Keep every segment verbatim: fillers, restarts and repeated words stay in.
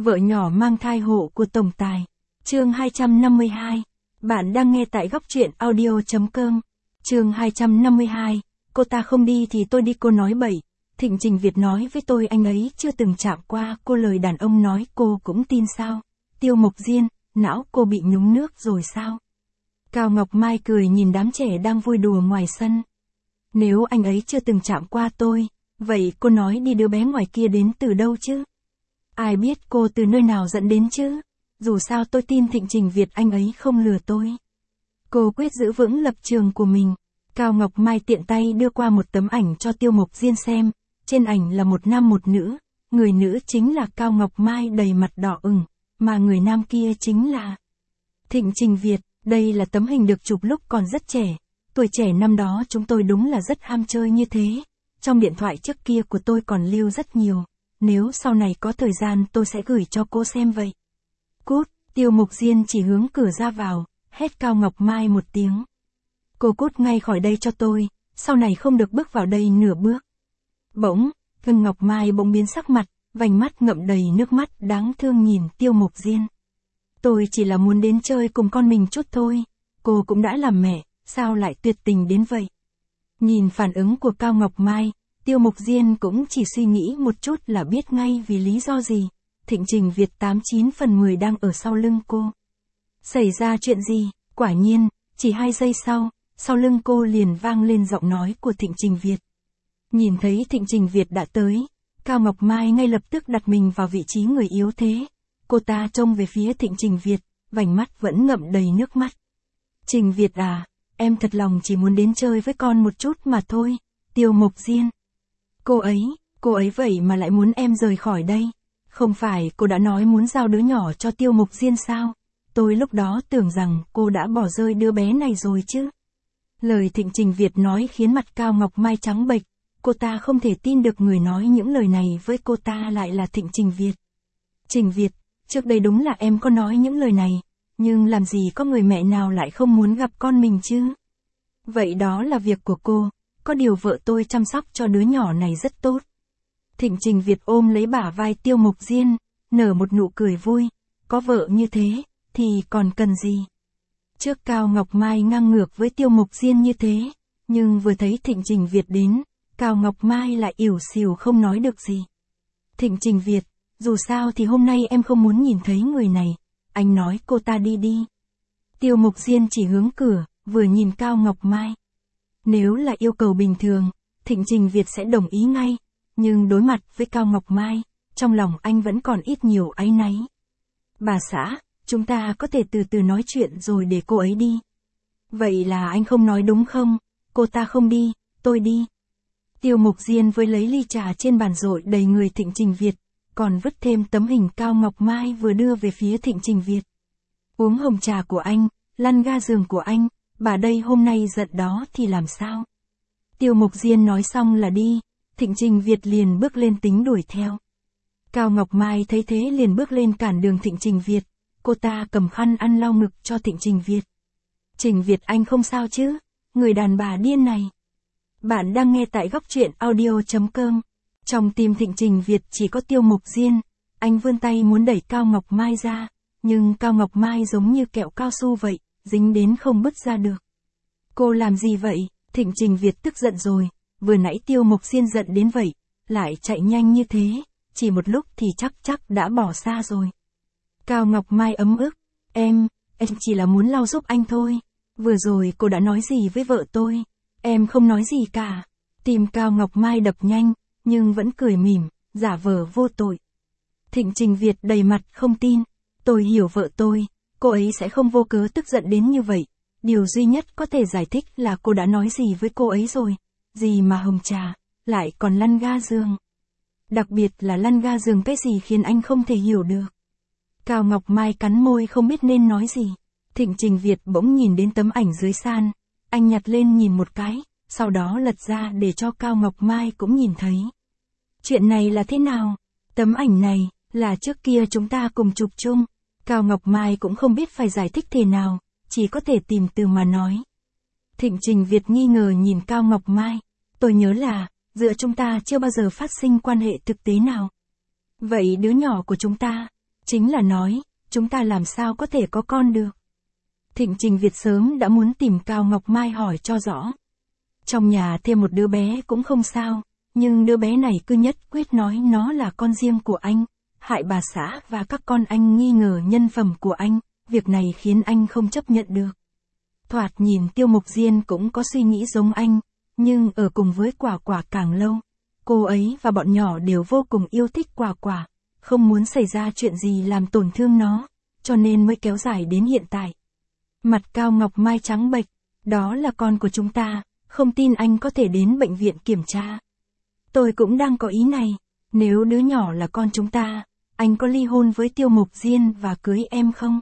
Vợ nhỏ mang thai hộ của tổng tài. Chương hai trăm năm mươi hai. Bạn đang nghe tại góc truyện audio chấm com. Chương hai trăm năm mươi hai. Cô ta không đi thì tôi đi, cô nói bậy. Thịnh Trình Việt nói với tôi anh ấy chưa từng chạm qua cô, lời đàn ông nói cô cũng tin sao? Tiêu Mộc Diên, não cô bị nhúng nước rồi sao? Cao Ngọc Mai cười nhìn đám trẻ đang vui đùa ngoài sân. Nếu anh ấy chưa từng chạm qua tôi, vậy cô nói đi đứa bé ngoài kia đến từ đâu chứ? Ai biết cô từ nơi nào dẫn đến chứ? Dù sao tôi tin Thịnh Trình Việt anh ấy không lừa tôi. Cô quyết giữ vững lập trường của mình. Cao Ngọc Mai tiện tay đưa qua một tấm ảnh cho Tiêu Mộc Diên xem. Trên ảnh là một nam một nữ. Người nữ chính là Cao Ngọc Mai đầy mặt đỏ ửng, mà người nam kia chính là Thịnh Trình Việt. Đây là tấm hình được chụp lúc còn rất trẻ. Tuổi trẻ năm đó chúng tôi đúng là rất ham chơi như thế. Trong điện thoại trước kia của tôi còn lưu rất nhiều. Nếu sau này có thời gian tôi sẽ gửi cho cô xem vậy. Cút, Tiêu Mộc Diên chỉ hướng cửa ra vào, hét Cao Ngọc Mai một tiếng. Cô cút ngay khỏi đây cho tôi, sau này không được bước vào đây nửa bước. Bỗng, Ngân Ngọc Mai bỗng biến sắc mặt, vành mắt ngậm đầy nước mắt đáng thương nhìn Tiêu Mộc Diên. Tôi chỉ là muốn đến chơi cùng con mình chút thôi, cô cũng đã làm mẹ, sao lại tuyệt tình đến vậy? Nhìn phản ứng của Cao Ngọc Mai, Tiêu Mộc Diên cũng chỉ suy nghĩ một chút là biết ngay vì lý do gì. Thịnh Trình Việt tám chín phần mười đang ở sau lưng cô. Xảy ra chuyện gì? Quả nhiên, chỉ hai giây sau, sau lưng cô liền vang lên giọng nói của Thịnh Trình Việt. Nhìn thấy Thịnh Trình Việt đã tới, Cao Ngọc Mai ngay lập tức đặt mình vào vị trí người yếu thế. Cô ta trông về phía Thịnh Trình Việt, vành mắt vẫn ngậm đầy nước mắt. Trình Việt à, em thật lòng chỉ muốn đến chơi với con một chút mà thôi. Tiêu Mộc Diên. Cô ấy, cô ấy vậy mà lại muốn em rời khỏi đây. Không phải cô đã nói muốn giao đứa nhỏ cho Tiêu Mộc Diên sao? Tôi lúc đó tưởng rằng cô đã bỏ rơi đứa bé này rồi chứ. Lời Thịnh Trình Việt nói khiến mặt Cao Ngọc Mai trắng bệch. Cô ta không thể tin được người nói những lời này với cô ta lại là Thịnh Trình Việt. Trình Việt, trước đây đúng là em có nói những lời này, nhưng làm gì có người mẹ nào lại không muốn gặp con mình chứ? Vậy đó là việc của cô, có điều vợ tôi chăm sóc cho đứa nhỏ này rất tốt. Thịnh Trình Việt ôm lấy bả vai Tiêu Mộc Diên, nở một nụ cười vui, có vợ như thế, thì còn cần gì? Trước Cao Ngọc Mai ngang ngược với Tiêu Mộc Diên như thế, nhưng vừa thấy Thịnh Trình Việt đến, Cao Ngọc Mai lại ỉu xìu không nói được gì. Thịnh Trình Việt, dù sao thì hôm nay em không muốn nhìn thấy người này, anh nói cô ta đi đi. Tiêu Mộc Diên chỉ hướng cửa, vừa nhìn Cao Ngọc Mai. Nếu là yêu cầu bình thường, Thịnh Trình Việt sẽ đồng ý ngay, nhưng đối mặt với Cao Ngọc Mai, trong lòng anh vẫn còn ít nhiều áy náy. Bà xã, chúng ta có thể từ từ nói chuyện rồi để cô ấy đi. Vậy là anh không nói đúng không? Cô ta không đi, tôi đi. Tiêu Mộc Diên với lấy ly trà trên bàn rội đầy người Thịnh Trình Việt, còn vứt thêm tấm hình Cao Ngọc Mai vừa đưa về phía Thịnh Trình Việt. Uống hồng trà của anh, lăn ga giường của anh, bà đây hôm nay giận đó thì làm sao? Tiêu Mộc Diên nói xong là đi, Thịnh Trình Việt liền bước lên tính đuổi theo. Cao Ngọc Mai thấy thế liền bước lên cản đường Thịnh Trình Việt, cô ta cầm khăn ăn lau ngực cho Thịnh Trình Việt. Trình Việt anh không sao chứ? Người đàn bà điên này. Bạn đang nghe tại góc truyện audio chấm com. Trong tim Thịnh Trình Việt chỉ có Tiêu Mộc Diên, anh vươn tay muốn đẩy Cao Ngọc Mai ra, nhưng Cao Ngọc Mai giống như kẹo cao su vậy, dính đến không bứt ra được. Cô làm gì vậy? Thịnh Trình Việt tức giận rồi, vừa nãy Tiêu Mộc Diên giận đến vậy, lại chạy nhanh như thế, chỉ một lúc thì chắc chắc đã bỏ xa rồi. Cao Ngọc Mai ấm ức, em, em chỉ là muốn lau giúp anh thôi, vừa rồi cô đã nói gì với vợ tôi? Em không nói gì cả. Tim Cao Ngọc Mai đập nhanh, nhưng vẫn cười mỉm, giả vờ vô tội. Thịnh Trình Việt đầy mặt không tin, tôi hiểu vợ tôi, cô ấy sẽ không vô cớ tức giận đến như vậy. Điều duy nhất có thể giải thích là cô đã nói gì với cô ấy rồi, gì mà hồng trà, lại còn lăn ga giường. Đặc biệt là lăn ga giường cái gì khiến anh không thể hiểu được. Cao Ngọc Mai cắn môi không biết nên nói gì. Thịnh Trình Việt bỗng nhìn đến tấm ảnh dưới san, anh nhặt lên nhìn một cái, sau đó lật ra để cho Cao Ngọc Mai cũng nhìn thấy. Chuyện này là thế nào? Tấm ảnh này, là trước kia chúng ta cùng chụp chung. Cao Ngọc Mai cũng không biết phải giải thích thế nào, chỉ có thể tìm từ mà nói. Thịnh Trình Việt nghi ngờ nhìn Cao Ngọc Mai. Tôi nhớ là, giữa chúng ta chưa bao giờ phát sinh quan hệ thực tế nào. Vậy đứa nhỏ của chúng ta, Chính là nói, chúng ta làm sao có thể có con được. Thịnh Trình Việt sớm đã muốn tìm Cao Ngọc Mai hỏi cho rõ. Trong nhà thêm một đứa bé cũng không sao, nhưng đứa bé này cứ nhất quyết nói nó là con riêng của anh, hại bà xã và các con anh nghi ngờ nhân phẩm của anh, việc này khiến anh không chấp nhận được. Thoạt nhìn Tiêu Mộc Diên cũng có suy nghĩ giống anh, nhưng ở cùng với Quả Quả càng lâu, cô ấy và bọn nhỏ đều vô cùng yêu thích Quả Quả, không muốn xảy ra chuyện gì làm tổn thương nó, cho nên mới kéo dài đến hiện tại. Mặt Cao Ngọc Mai trắng bệch, đó là con của chúng ta, không tin anh có thể đến bệnh viện kiểm tra. Tôi cũng đang có ý này, nếu đứa nhỏ là con chúng ta, anh có ly hôn với Tiêu Mộc Diên và cưới em không?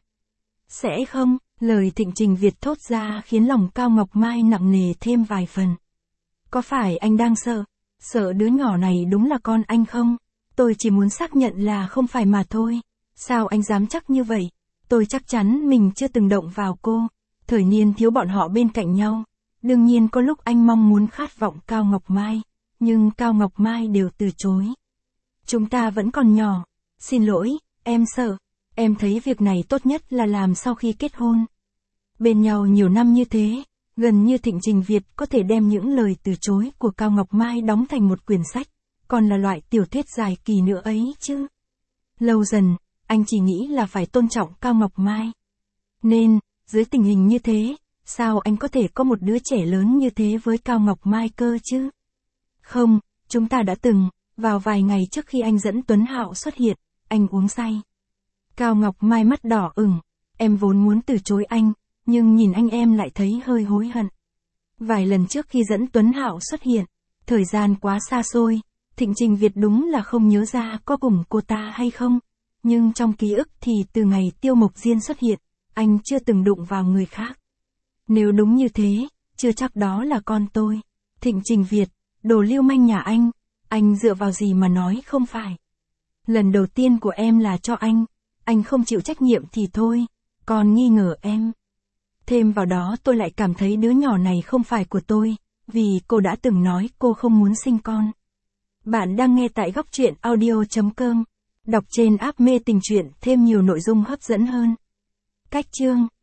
Sẽ không, lời Thịnh Trình Việt thốt ra khiến lòng Cao Ngọc Mai nặng nề thêm vài phần. Có phải anh đang sợ, sợ đứa nhỏ này đúng là con anh không? Tôi chỉ muốn xác nhận là không phải mà thôi. Sao anh dám chắc như vậy? Tôi chắc chắn mình chưa từng động vào cô. Thời niên thiếu bọn họ bên cạnh nhau. Đương nhiên có lúc anh mong muốn khát vọng Cao Ngọc Mai, nhưng Cao Ngọc Mai đều từ chối. Chúng ta vẫn còn nhỏ. Xin lỗi, em sợ. Em thấy việc này tốt nhất là làm sau khi kết hôn. Bên nhau nhiều năm như thế, gần như Thịnh Trình Việt có thể đem những lời từ chối của Cao Ngọc Mai đóng thành một quyển sách, còn là loại tiểu thuyết dài kỳ nữa ấy chứ. Lâu dần, anh chỉ nghĩ là phải tôn trọng Cao Ngọc Mai. Nên, dưới tình hình như thế, sao anh có thể có một đứa trẻ lớn như thế với Cao Ngọc Mai cơ chứ? Không, chúng ta đã từng, vào vài ngày trước khi anh dẫn Tuấn Hạo xuất hiện, anh uống say. Cao Ngọc Mai mắt đỏ ửng, em vốn muốn từ chối anh, nhưng nhìn anh em lại thấy hơi hối hận. Vài lần trước khi dẫn Tuấn Hạo xuất hiện, thời gian quá xa xôi, Thịnh Trình Việt đúng là không nhớ ra có cùng cô ta hay không, nhưng trong ký ức thì từ ngày Tiêu Mộc Diên xuất hiện, anh chưa từng đụng vào người khác. Nếu đúng như thế, chưa chắc đó là con tôi. Thịnh Trình Việt, đồ lưu manh nhà anh, anh dựa vào gì mà nói không phải. Lần đầu tiên của em là cho anh, anh không chịu trách nhiệm thì thôi, còn nghi ngờ em. Thêm vào đó tôi lại cảm thấy đứa nhỏ này không phải của tôi, vì cô đã từng nói cô không muốn sinh con. Bạn đang nghe tại góc truyện audio chấm com, đọc trên app Mê Tình Truyện thêm nhiều nội dung hấp dẫn hơn. Cách chương